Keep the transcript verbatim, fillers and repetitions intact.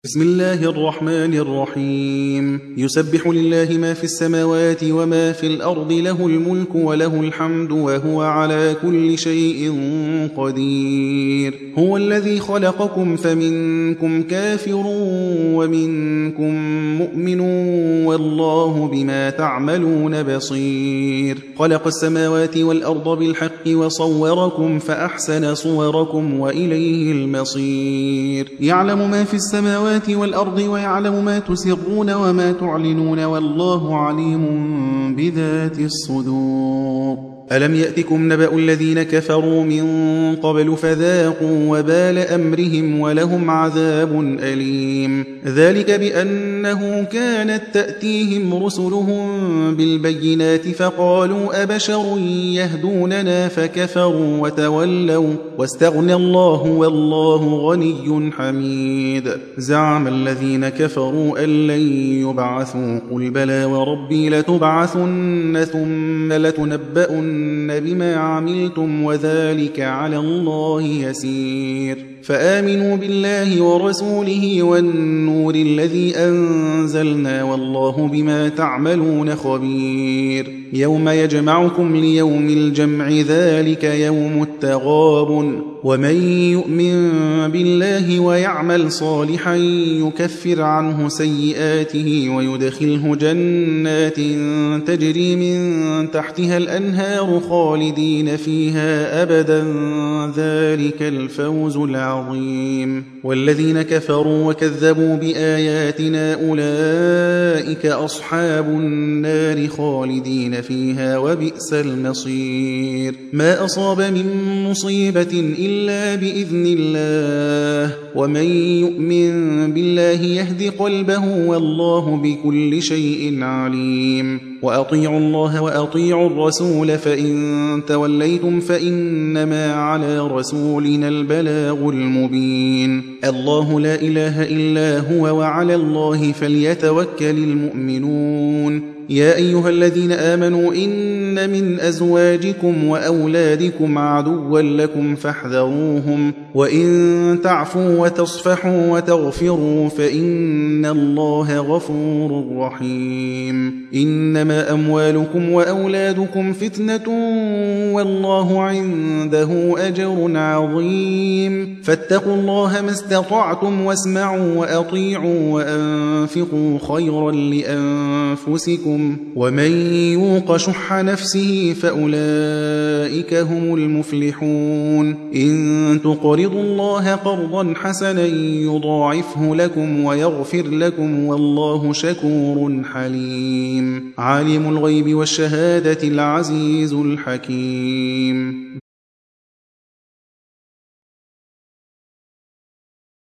بسم الله الرحمن الرحيم يسبح لله ما في السماوات وما في الأرض له الملك وله الحمد وهو على كل شيء قدير هو الذي خلقكم فمنكم كافر ومنكم مؤمن والله بما تعملون بصير خلق السماوات والأرض بالحق وصوركم فأحسن صوركم وإليه المصير يعلم ما في السماوات والأرض ويعلم ما تسرون وما تعلنون والله عليم بذات الصدور ألم يأتكم نبأ الذين كفروا من قبل فذاقوا وبال أمرهم ولهم عذاب أليم ذلك بأنه كانت تأتيهم رسلهم بالبينات فقالوا أبشر يهدوننا فكفروا وتولوا واستغنى الله والله غني حميد زعم الذين كفروا أن لن يبعثوا قل بلى وربي لتبعثن ثم لتنبؤن بما عملتم وذلك على الله يسير فآمنوا بالله ورسوله والنور الذي أنزلنا والله بما تعملون خبير يوم يجمعكم ليوم الجمع ذلك يوم التغابن ومن يؤمن بالله ويعمل صالحا يكفر عنه سيئاته ويدخله جنات تجري من تحتها الأنهار خالدين فيها أبدا ذلك الفوز العظيم والذين كفروا وكذبوا بآياتنا أولئك أصحاب النار خالدين فيها وبئس المصير ما أصاب من مصيبة إلا بإذن الله ومن يؤمن بالله يهد قلبه والله بكل شيء عليم وأطيعوا الله وأطيعوا الرسول فإن توليتم فإنما على رسولنا البلاغ المبين الله لا إله إلا هو وعلى الله فليتوكل المؤمنون يا أيها الذين آمنوا إن من أزواجكم وأولادكم عدوا لكم فاحذروهم وإن تعفوا وتصفحوا وتغفروا فإن الله غفور رحيم إنما أموالكم وأولادكم فتنة والله عنده أجر عظيم فاتقوا الله ما استطعتم واسمعوا وأطيعوا وأنفقوا خيرا لأنفسكم ومن يوق شح نفسه فأولئك هم المفلحون إن تقرضوا الله قرضا حسنا يضاعفه لكم ويغفر لكم والله شكور حليم عالم الغيب والشهادة العزيز الحكيم